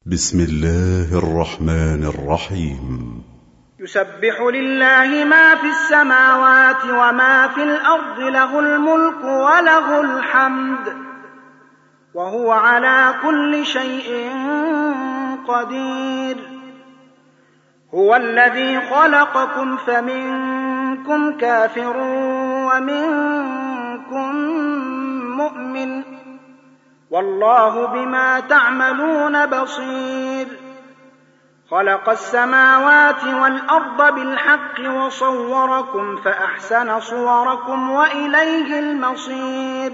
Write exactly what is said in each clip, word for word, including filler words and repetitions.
بسم الله الرحمن الرحيم. يسبح لله ما في السماوات وما في الأرض، له الملك وله الحمد وهو على كل شيء قدير. هو الذي خلقكم فمنكم كافر ومنكم مؤمن، والله بما تعملون بصير. خلق السماوات والأرض بالحق وصوركم فأحسن صوركم وإليه المصير.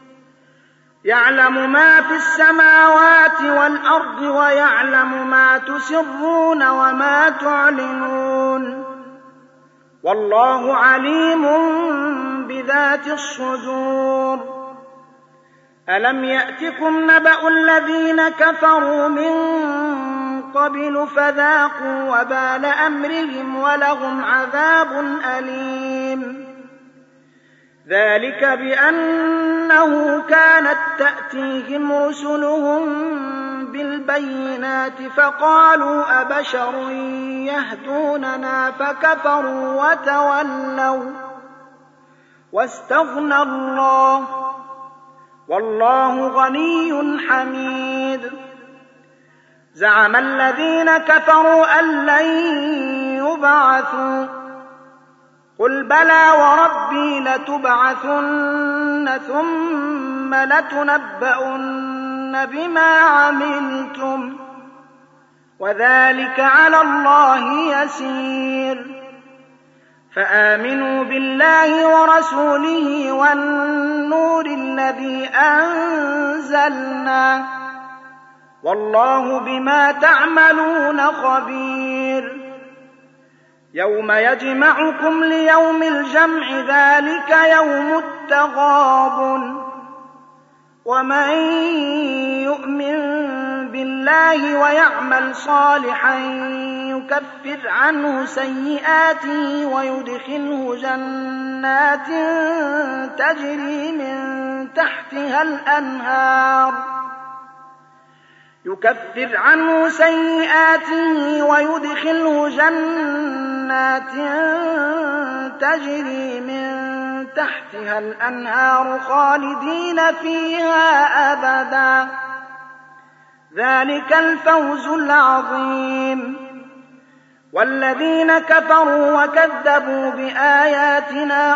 يعلم ما في السماوات والأرض ويعلم ما تسرون وما تعلنون، والله عليم بذات الصدور. ألم يأتكم نبأ الذين كفروا من قبل فذاقوا وبال أمرهم ولهم عذاب أليم. ذلك بأنه كانت تأتيهم رسلهم بالبينات فقالوا أبشر يهدوننا فكفروا وتولوا واستغنى الله، والله غني حميد. زعم الذين كفروا أن لن يبعثوا، قل بلى وربي لتبعثن ثم لتنبؤن بما عملتم وذلك على الله يسير. فآمنوا بالله ورسوله والنور الذي أنزلنا، والله بما تعملون خبير. يوم يجمعكم ليوم الجمع ذلك يوم التغابن، ومن يؤمن بالله ويعمل صالحا يكفر عنه سيئاته ويدخله جنات تجري من تحتها الأنهار يكفر عنه سيئاته ويدخله جنات تجري من تحتها الأنهار خالدين فيها أبدا، ذلك الفوز العظيم. والذين كفروا وكذبوا بآياتنا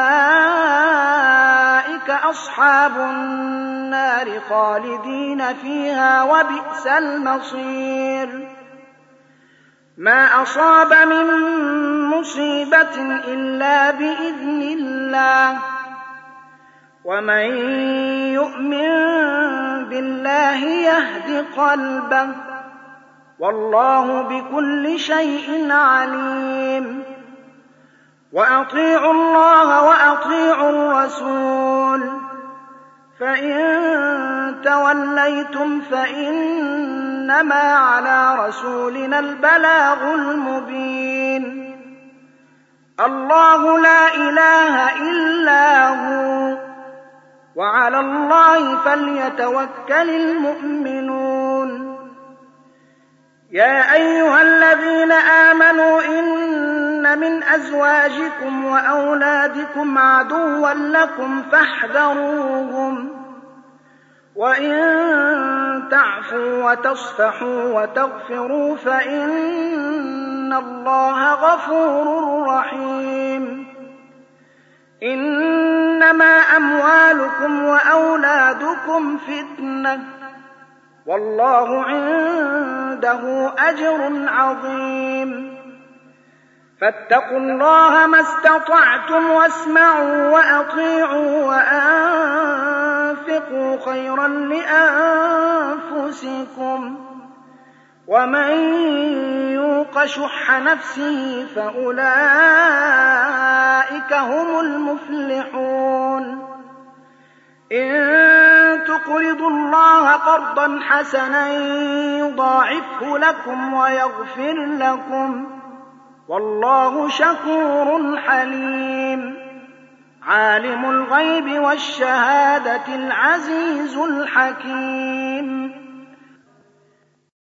أولئك أصحاب النار خالدين فيها وبئس المصير. ما أصاب من مصيبة إلا بإذن الله، ومن يؤمن بالله يهد قلبه، والله بكل شيء عليم. وأطيعوا الله وأطيعوا الرسول، فإن توليتم فإنما على رسولنا البلاغ المبين. الله لا إله إلا هو، وعلى الله فليتوكل المؤمنون. يا أيها الذين آمنوا إن من أزواجكم وأولادكم عدوا لكم فاحذروهم، وإن تعفوا وتصفحوا وتغفروا فإن الله غفور رحيم. إنما أموالكم وأولادكم فتنة، والله عنده أجر عظيم. فاتقوا الله ما استطعتم واسمعوا وأطيعوا وأنفقوا خيرا لأنفسكم، ومن يوق شح نفسه فأولئك هم المفلحون. إن تقرضوا الله قرضا حسنا يضاعفه لكم ويغفر لكم، والله شكور حليم. عالم الغيب والشهادة العزيز الحكيم.